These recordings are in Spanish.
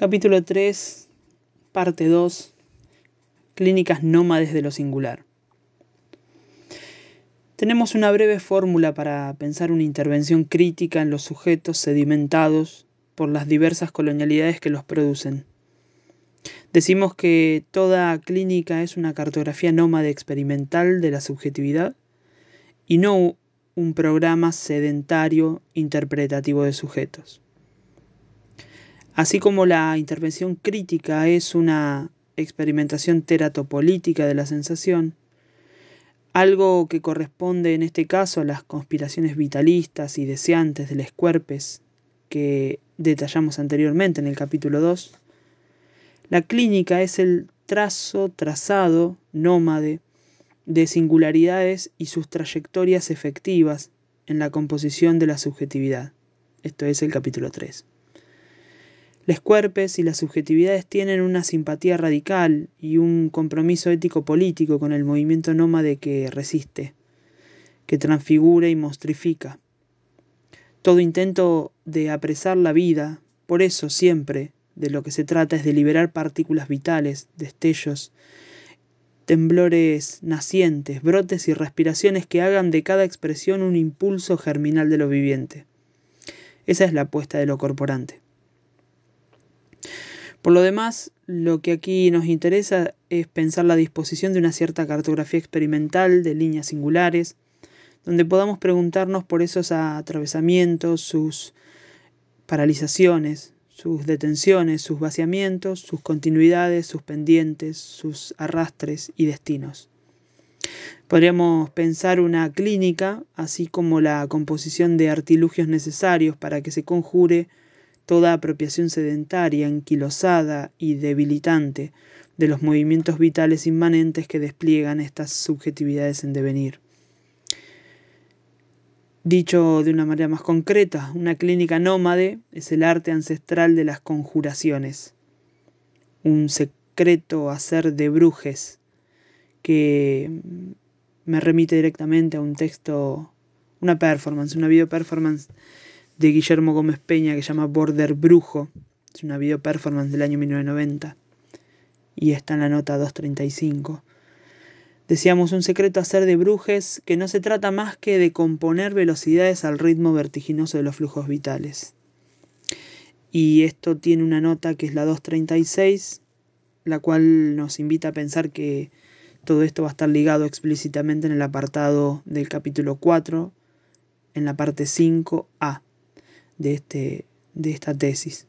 Capítulo 3, parte 2, clínicas nómades de lo singular. Tenemos una breve fórmula para pensar una intervención crítica en los sujetos sedimentados por las diversas colonialidades que los producen. Decimos que toda clínica es una cartografía nómade experimental de la subjetividad y no un programa sedentario interpretativo de sujetos. Así como la intervención crítica es una experimentación teratopolítica de la sensación, algo que corresponde en este caso a las conspiraciones vitalistas y deseantes del Esquerpes que detallamos anteriormente en el capítulo 2, la clínica es el trazado nómade de singularidades y sus trayectorias efectivas en la composición de la subjetividad. Esto es el capítulo 3. Los Esquerpes y las subjetividades tienen una simpatía radical y un compromiso ético-político con el movimiento nómade que resiste, que transfigura y monstrifica. Todo intento de apresar la vida, por eso siempre de lo que se trata es de liberar partículas vitales, destellos, temblores nacientes, brotes y respiraciones que hagan de cada expresión un impulso germinal de lo viviente. Esa es la apuesta de lo corporante. Por lo demás, lo que aquí nos interesa es pensar la disposición de una cierta cartografía experimental de líneas singulares, donde podamos preguntarnos por esos atravesamientos, sus paralizaciones, sus detenciones, sus vaciamientos, sus continuidades, sus pendientes, sus arrastres y destinos. Podríamos pensar una clínica, así como la composición de artilugios necesarios para que se conjure toda apropiación sedentaria, anquilosada y debilitante de los movimientos vitales inmanentes que despliegan estas subjetividades en devenir. Dicho de una manera más concreta, una clínica nómade es el arte ancestral de las conjuraciones, un secreto hacer de brujes que me remite directamente a un texto, una video performance de Guillermo Gómez Peña que se llama Border Brujo. Es una video performance del año 1990 y está en la nota 235. Decíamos un secreto hacer de brujes que no se trata más que de componer velocidades al ritmo vertiginoso de los flujos vitales. Y esto tiene una nota que es la 236, la cual nos invita a pensar que todo esto va a estar ligado explícitamente en el apartado del capítulo 4, en la parte 5a de esta tesis.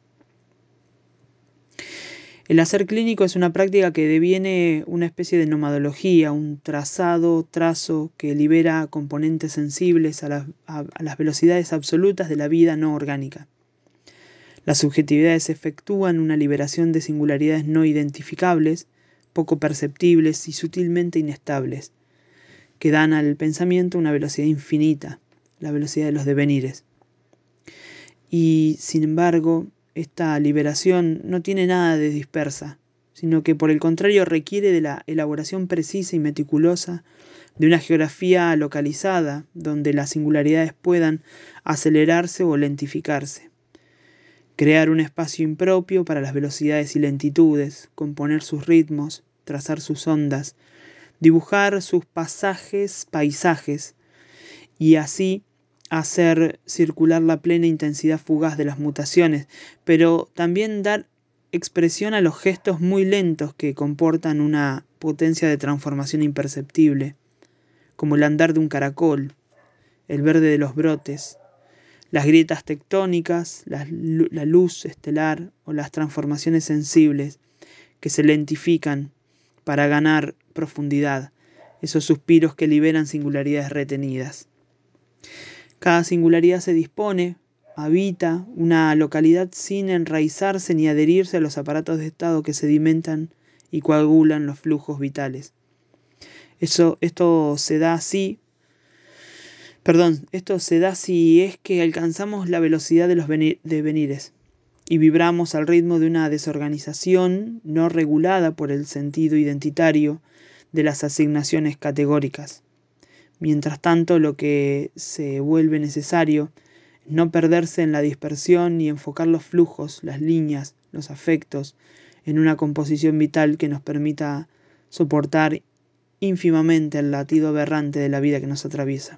El hacer clínico es una práctica que deviene una especie de nomadología, un trazo que libera componentes sensibles a las velocidades absolutas de la vida no orgánica. Las subjetividades efectúan una liberación de singularidades no identificables, poco perceptibles y sutilmente inestables, que dan al pensamiento una velocidad infinita, la velocidad de los devenires. Y, sin embargo, esta liberación no tiene nada de dispersa, sino que por el contrario requiere de la elaboración precisa y meticulosa de una geografía localizada, donde las singularidades puedan acelerarse o lentificarse. Crear un espacio impropio para las velocidades y lentitudes, componer sus ritmos, trazar sus ondas, dibujar sus paisajes, y así hacer circular la plena intensidad fugaz de las mutaciones, pero también dar expresión a los gestos muy lentos que comportan una potencia de transformación imperceptible, como el andar de un caracol, el verde de los brotes, las grietas tectónicas, la luz estelar o las transformaciones sensibles que se lentifican para ganar profundidad, esos suspiros que liberan singularidades retenidas. Cada singularidad se dispone, habita una localidad sin enraizarse ni adherirse a los aparatos de estado que sedimentan y coagulan los flujos vitales. Esto se da si es que alcanzamos la velocidad de los devenires y vibramos al ritmo de una desorganización no regulada por el sentido identitario de las asignaciones categóricas. Mientras tanto, lo que se vuelve necesario es no perderse en la dispersión ni enfocar los flujos, las líneas los afectos, en una composición vital que nos permita soportar ínfimamente el latido aberrante de la vida que nos atraviesa.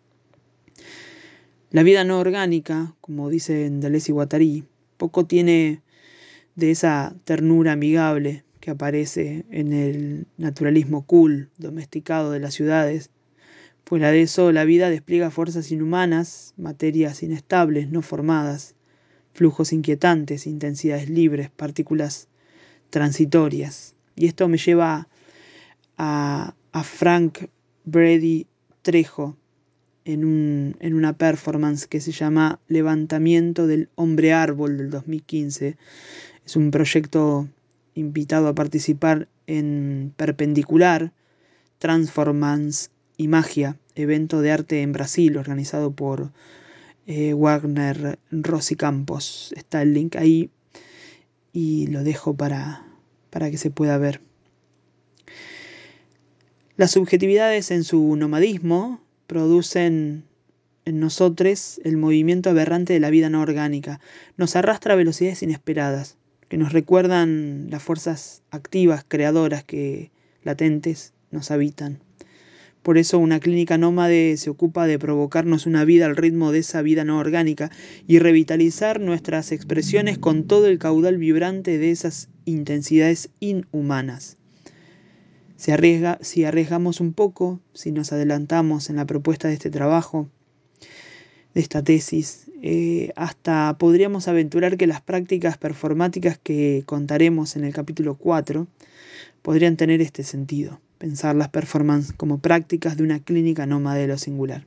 La vida no orgánica, como dice Deleuze y Guattari, poco tiene de esa ternura amigable que aparece en el naturalismo cool, domesticado de las ciudades. Fuera de eso, la vida despliega fuerzas inhumanas, materias inestables, no formadas, flujos inquietantes, intensidades libres, partículas transitorias. Y esto me lleva a Frank Brady Trejo en una performance que se llama Levantamiento del Hombre Árbol del 2015. Es un proyecto invitado a participar en Perpendicular, Transformance y Magia, evento de arte en Brasil organizado por Wagner Rossi Campos. Está el link ahí y lo dejo para que se pueda ver. Las subjetividades en su nomadismo producen en nosotros el movimiento aberrante de la vida no orgánica. Nos arrastra a velocidades inesperadas, que nos recuerdan las fuerzas activas, creadoras, que latentes nos habitan. Por eso una clínica nómade se ocupa de provocarnos una vida al ritmo de esa vida no orgánica y revitalizar nuestras expresiones con todo el caudal vibrante de esas intensidades inhumanas. Si arriesgamos un poco, si nos adelantamos en la propuesta de este trabajo, de esta tesis, hasta podríamos aventurar que las prácticas performáticas que contaremos en el capítulo 4 podrían tener este sentido, pensar las performances como prácticas de una clínica nómade de lo singular.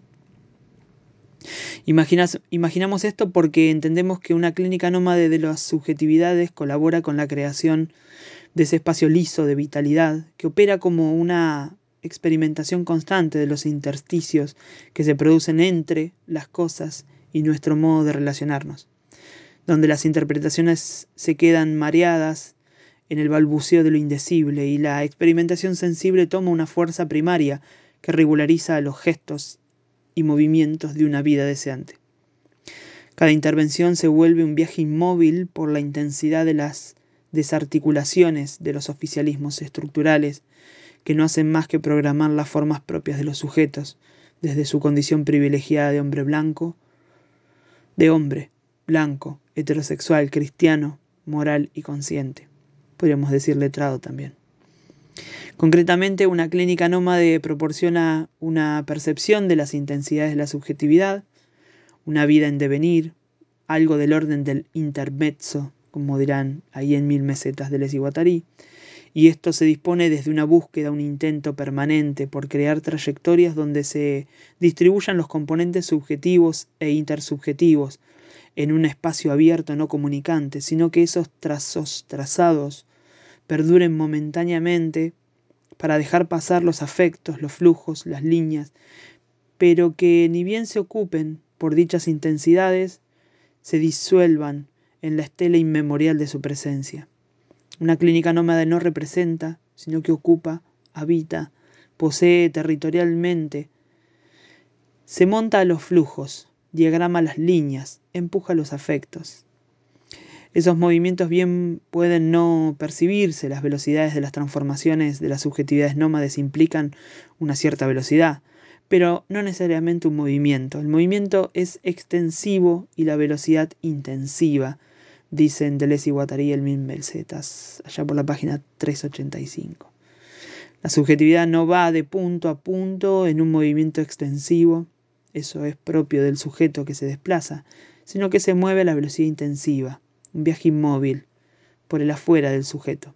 Imaginamos esto porque entendemos que una clínica nómade de las subjetividades colabora con la creación de ese espacio liso de vitalidad que opera como una experimentación constante de los intersticios que se producen entre las cosas y nuestro modo de relacionarnos, donde las interpretaciones se quedan mareadas en el balbuceo de lo indecible y la experimentación sensible toma una fuerza primaria que regulariza los gestos y movimientos de una vida deseante. Cada intervención se vuelve un viaje inmóvil por la intensidad de las desarticulaciones de los oficialismos estructurales que no hacen más que programar las formas propias de los sujetos, desde su condición privilegiada de hombre blanco, heterosexual, cristiano, moral y consciente. Podríamos decir letrado también. Concretamente, una clínica nómade proporciona una percepción de las intensidades de la subjetividad, una vida en devenir, algo del orden del intermezzo, como dirán ahí en 1000 mesetas de Deleuze y Guattari, y esto se dispone desde una búsqueda, un intento permanente por crear trayectorias donde se distribuyan los componentes subjetivos e intersubjetivos en un espacio abierto no comunicante, sino que esos trazados perduren momentáneamente para dejar pasar los afectos, los flujos, las líneas, pero que ni bien se ocupen por dichas intensidades, se disuelvan en la estela inmemorial de su presencia. Una clínica nómade no representa, sino que ocupa, habita, posee territorialmente, se monta a los flujos, diagrama las líneas, empuja los afectos. Esos movimientos bien pueden no percibirse, las velocidades de las transformaciones de las subjetividades nómades implican una cierta velocidad, pero no necesariamente un movimiento. El movimiento es extensivo y la velocidad intensiva, dicen Deleuze y Guattari en 1000 mesetas, allá por la página 385. La subjetividad no va de punto a punto en un movimiento extensivo, eso es propio del sujeto que se desplaza, sino que se mueve a la velocidad intensiva, un viaje inmóvil, por el afuera del sujeto.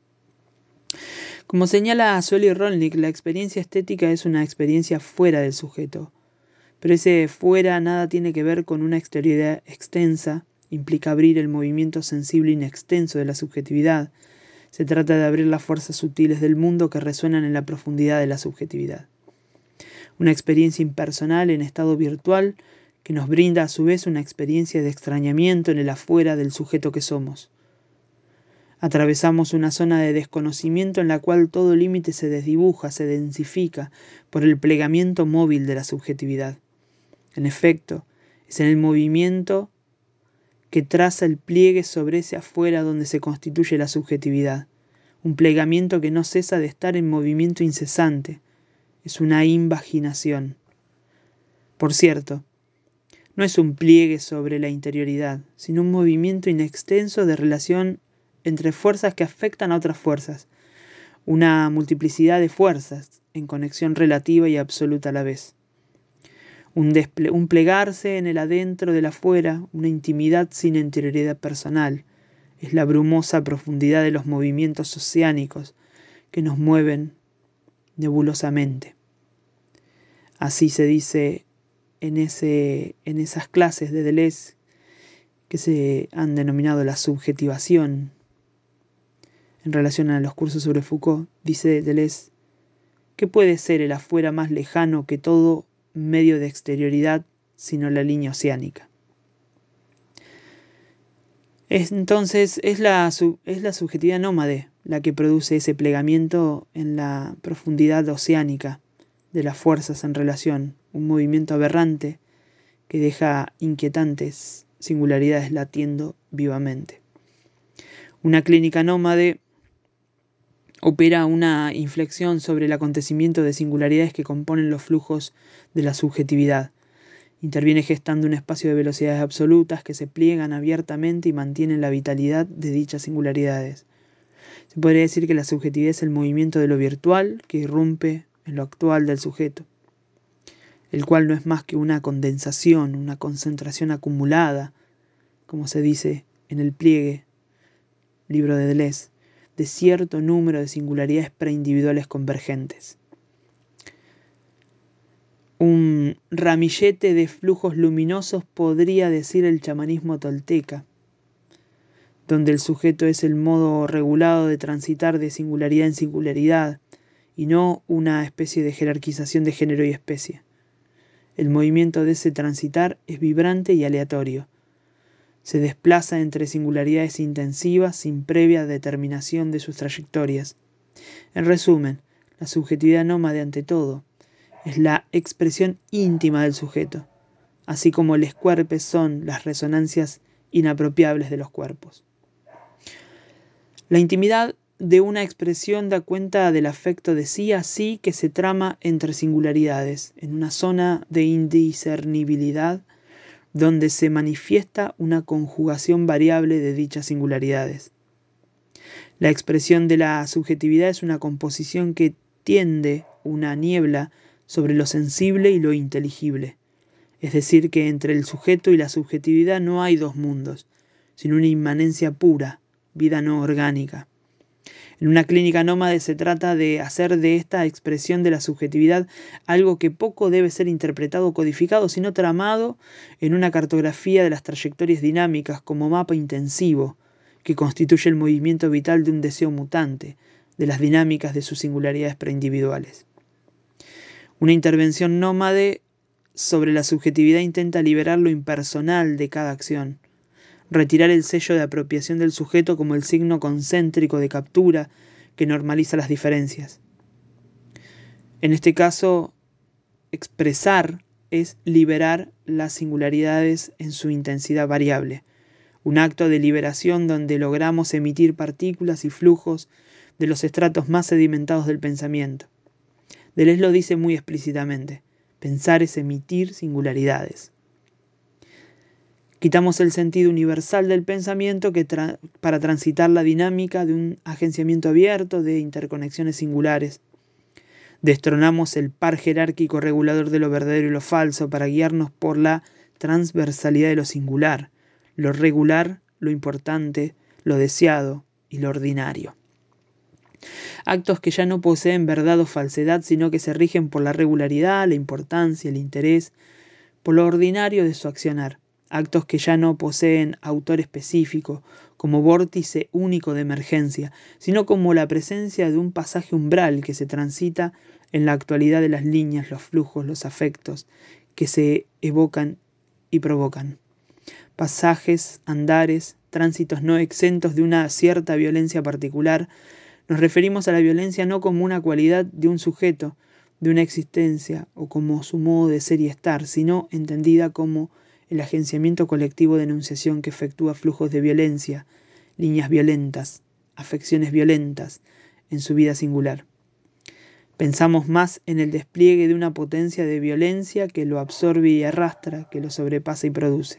Como señala Sueli Rolnik, la experiencia estética es una experiencia fuera del sujeto, pero ese fuera nada tiene que ver con una exterioridad extensa, implica abrir el movimiento sensible inextenso de la subjetividad. Se trata de abrir las fuerzas sutiles del mundo que resuenan en la profundidad de la subjetividad. Una experiencia impersonal en estado virtual que nos brinda a su vez una experiencia de extrañamiento en el afuera del sujeto que somos. Atravesamos una zona de desconocimiento en la cual todo límite se desdibuja, se densifica por el plegamiento móvil de la subjetividad. En efecto, es en el movimiento que traza el pliegue sobre ese afuera donde se constituye la subjetividad. Un plegamiento que no cesa de estar en movimiento incesante. Es una invaginación. Por cierto, no es un pliegue sobre la interioridad, sino un movimiento inextenso de relación entre fuerzas que afectan a otras fuerzas. Una multiplicidad de fuerzas en conexión relativa y absoluta a la vez. Un plegarse en el adentro del afuera, una intimidad sin interioridad personal. Es la brumosa profundidad de los movimientos oceánicos que nos mueven nebulosamente. Así se dice en esas clases de Deleuze que se han denominado la subjetivación. En relación a los cursos sobre Foucault, dice Deleuze, ¿qué puede ser el afuera más lejano que todo medio de exterioridad sino la línea oceánica? Entonces es la subjetividad nómade la que produce ese plegamiento en la profundidad oceánica de las fuerzas en relación, un movimiento aberrante que deja inquietantes singularidades latiendo vivamente. Una clínica nómade opera una inflexión sobre el acontecimiento de singularidades que componen los flujos de la subjetividad. Interviene gestando un espacio de velocidades absolutas que se pliegan abiertamente y mantienen la vitalidad de dichas singularidades. Se podría decir que la subjetividad es el movimiento de lo virtual que irrumpe en lo actual del sujeto, el cual no es más que una condensación, una concentración acumulada, como se dice en el pliegue, libro de Deleuze, de cierto número de singularidades preindividuales convergentes. Un ramillete de flujos luminosos podría decir el chamanismo tolteca, donde el sujeto es el modo regulado de transitar de singularidad en singularidad, y no una especie de jerarquización de género y especie. El movimiento de ese transitar es vibrante y aleatorio. Se desplaza entre singularidades intensivas sin previa determinación de sus trayectorias. En resumen, la subjetividad nómade ante todo es la expresión íntima del sujeto, así como les cuerpes son las resonancias inapropiables de los cuerpos. La intimidad de una expresión da cuenta del afecto de sí a sí que se trama entre singularidades, en una zona de indiscernibilidad donde se manifiesta una conjugación variable de dichas singularidades. La expresión de la subjetividad es una composición que tiende una niebla sobre lo sensible y lo inteligible. Es decir, que entre el sujeto y la subjetividad no hay dos mundos, sino una inmanencia pura, vida no orgánica. En una clínica nómade se trata de hacer de esta expresión de la subjetividad algo que poco debe ser interpretado o codificado, sino tramado en una cartografía de las trayectorias dinámicas como mapa intensivo, que constituye el movimiento vital de un deseo mutante, de las dinámicas de sus singularidades preindividuales. Una intervención nómade sobre la subjetividad intenta liberar lo impersonal de cada acción, retirar el sello de apropiación del sujeto como el signo concéntrico de captura que normaliza las diferencias. En este caso, expresar es liberar las singularidades en su intensidad variable, un acto de liberación donde logramos emitir partículas y flujos de los estratos más sedimentados del pensamiento. Deleuze lo dice muy explícitamente: pensar es emitir singularidades. Quitamos el sentido universal del pensamiento para transitar la dinámica de un agenciamiento abierto de interconexiones singulares. Destronamos el par jerárquico regulador de lo verdadero y lo falso para guiarnos por la transversalidad de lo singular, lo regular, lo importante, lo deseado y lo ordinario. Actos que ya no poseen verdad o falsedad, sino que se rigen por la regularidad, la importancia, el interés, por lo ordinario de su accionar. Actos que ya no poseen autor específico, como vórtice único de emergencia, sino como la presencia de un pasaje umbral que se transita en la actualidad de las líneas, los flujos, los afectos, que se evocan y provocan. Pasajes, andares, tránsitos no exentos de una cierta violencia particular. Nos referimos a la violencia no como una cualidad de un sujeto, de una existencia o como su modo de ser y estar, sino entendida como el agenciamiento colectivo de enunciación que efectúa flujos de violencia, líneas violentas, afecciones violentas en su vida singular. Pensamos más en el despliegue de una potencia de violencia que lo absorbe y arrastra, que lo sobrepasa y produce.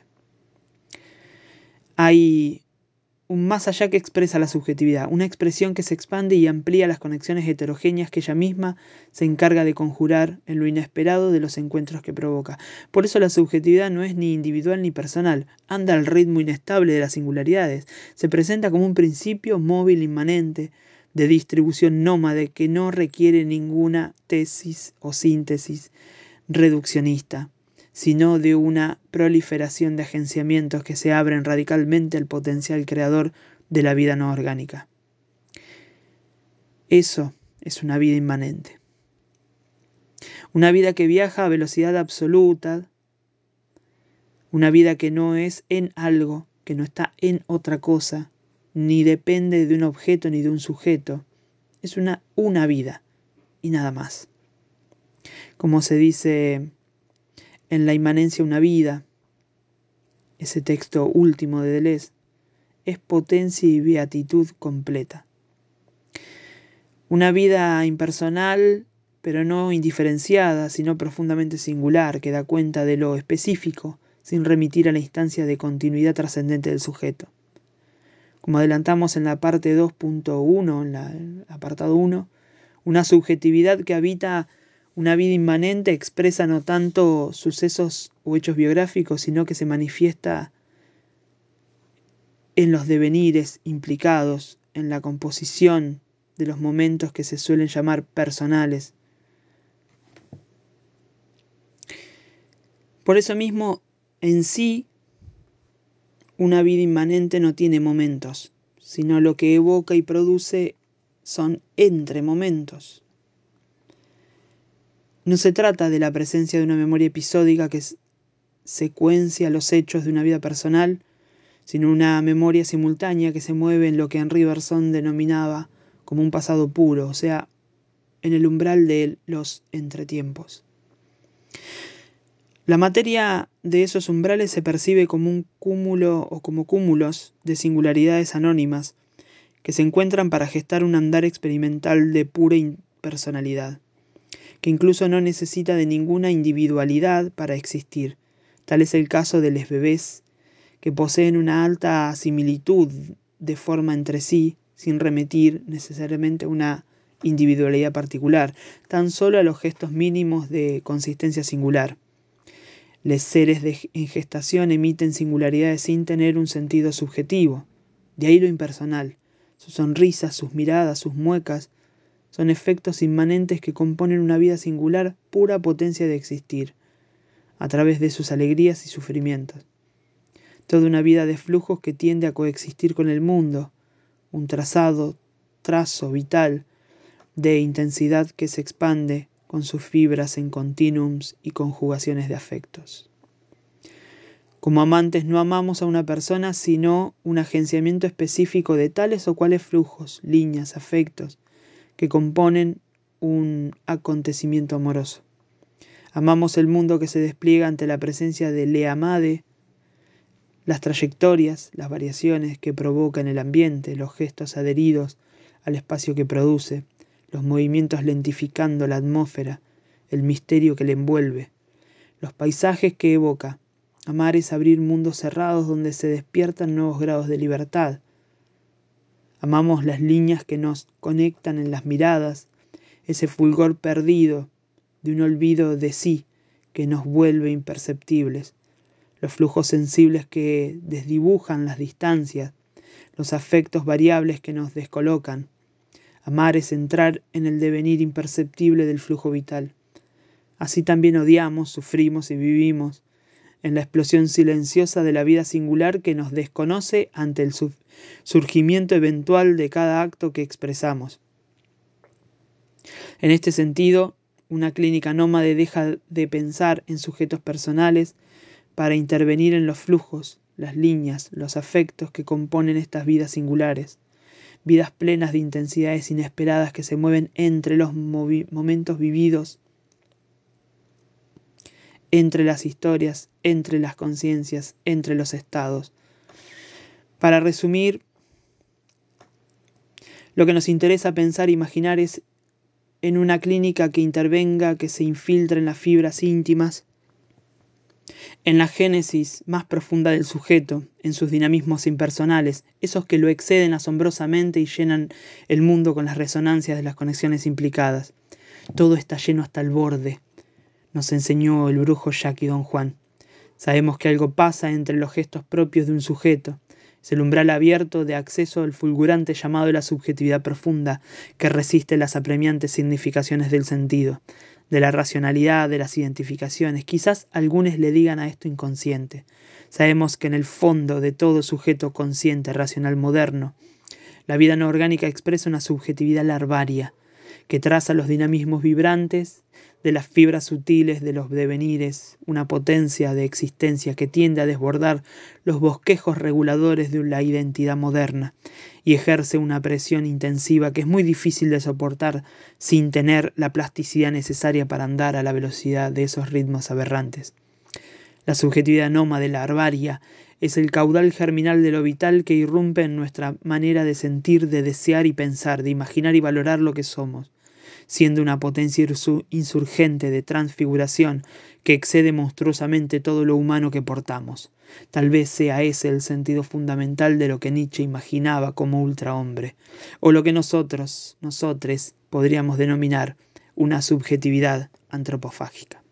Hay un más allá que expresa la subjetividad, una expresión que se expande y amplía las conexiones heterogéneas que ella misma se encarga de conjurar en lo inesperado de los encuentros que provoca. Por eso la subjetividad no es ni individual ni personal, anda al ritmo inestable de las singularidades, se presenta como un principio móvil inmanente, de distribución nómade que no requiere ninguna tesis o síntesis reduccionista, sino de una proliferación de agenciamientos que se abren radicalmente al potencial creador de la vida no orgánica. Eso es una vida inmanente. Una vida que viaja a velocidad absoluta, una vida que no es en algo, que no está en otra cosa, ni depende de un objeto ni de un sujeto. Es una vida y nada más. Como se dice en La inmanencia una vida, ese texto último de Deleuze, es potencia y beatitud completa. Una vida impersonal, pero no indiferenciada, sino profundamente singular, que da cuenta de lo específico, sin remitir a la instancia de continuidad trascendente del sujeto. Como adelantamos en la parte 2.1, en el apartado 1, una subjetividad que habita una vida inmanente expresa no tanto sucesos o hechos biográficos, sino que se manifiesta en los devenires implicados en la composición de los momentos que se suelen llamar personales. Por eso mismo, en sí, una vida inmanente no tiene momentos, sino lo que evoca y produce son entre momentos. No se trata de la presencia de una memoria episódica que secuencia los hechos de una vida personal, sino una memoria simultánea que se mueve en lo que Henri Bergson denominaba como un pasado puro, o sea, en el umbral de los entretiempos. La materia de esos umbrales se percibe como un cúmulo o como cúmulos de singularidades anónimas que se encuentran para gestar un andar experimental de pura impersonalidad, que incluso no necesita de ninguna individualidad para existir. Tal es el caso de los bebés, que poseen una alta similitud de forma entre sí, sin remitir necesariamente a una individualidad particular, tan solo a los gestos mínimos de consistencia singular. Los seres en gestación emiten singularidades sin tener un sentido subjetivo, de ahí lo impersonal. Sus sonrisas, sus miradas, sus muecas, son efectos inmanentes que componen una vida singular, pura potencia de existir, a través de sus alegrías y sufrimientos. Toda una vida de flujos que tiende a coexistir con el mundo, un trazo vital de intensidad que se expande con sus fibras en continuums y conjugaciones de afectos. Como amantes no amamos a una persona, sino un agenciamiento específico de tales o cuales flujos, líneas, afectos, que componen un acontecimiento amoroso. Amamos el mundo que se despliega ante la presencia de le amade, las trayectorias, las variaciones que provoca en el ambiente, los gestos adheridos al espacio que produce, los movimientos lentificando la atmósfera, el misterio que le envuelve, los paisajes que evoca. Amar es abrir mundos cerrados donde se despiertan nuevos grados de libertad. Amamos las líneas que nos conectan en las miradas, ese fulgor perdido de un olvido de sí que nos vuelve imperceptibles, los flujos sensibles que desdibujan las distancias, los afectos variables que nos descolocan. Amar es entrar en el devenir imperceptible del flujo vital. Así también odiamos, sufrimos y vivimos en la explosión silenciosa de la vida singular que nos desconoce ante el surgimiento eventual de cada acto que expresamos. En este sentido, una clínica nómade deja de pensar en sujetos personales para intervenir en los flujos, las líneas, los afectos que componen estas vidas singulares, vidas plenas de intensidades inesperadas que se mueven entre los momentos vividos entre las historias, entre las conciencias, entre los estados. Para resumir, lo que nos interesa pensar e imaginar es en una clínica que intervenga, que se infiltre en las fibras íntimas, en la génesis más profunda del sujeto, en sus dinamismos impersonales, esos que lo exceden asombrosamente y llenan el mundo con las resonancias de las conexiones implicadas. Todo está lleno hasta el borde, nos enseñó el brujo Jackie Don Juan. Sabemos que algo pasa entre los gestos propios de un sujeto. Es el umbral abierto de acceso al fulgurante llamado de la subjetividad profunda que resiste las apremiantes significaciones del sentido, de la racionalidad, de las identificaciones. Quizás algunos le digan a esto inconsciente. Sabemos que en el fondo de todo sujeto consciente, racional, moderno, la vida no orgánica expresa una subjetividad larvaria que traza los dinamismos vibrantes de las fibras sutiles de los devenires, una potencia de existencia que tiende a desbordar los bosquejos reguladores de la identidad moderna y ejerce una presión intensiva que es muy difícil de soportar sin tener la plasticidad necesaria para andar a la velocidad de esos ritmos aberrantes. La subjetividad nómade larvaria es el caudal germinal de lo vital que irrumpe en nuestra manera de sentir, de desear y pensar, de imaginar y valorar lo que somos, siendo una potencia insurgente de transfiguración que excede monstruosamente todo lo humano que portamos. Tal vez sea ese el sentido fundamental de lo que Nietzsche imaginaba como ultrahombre, o lo que nosotres, podríamos denominar una subjetividad antropofágica.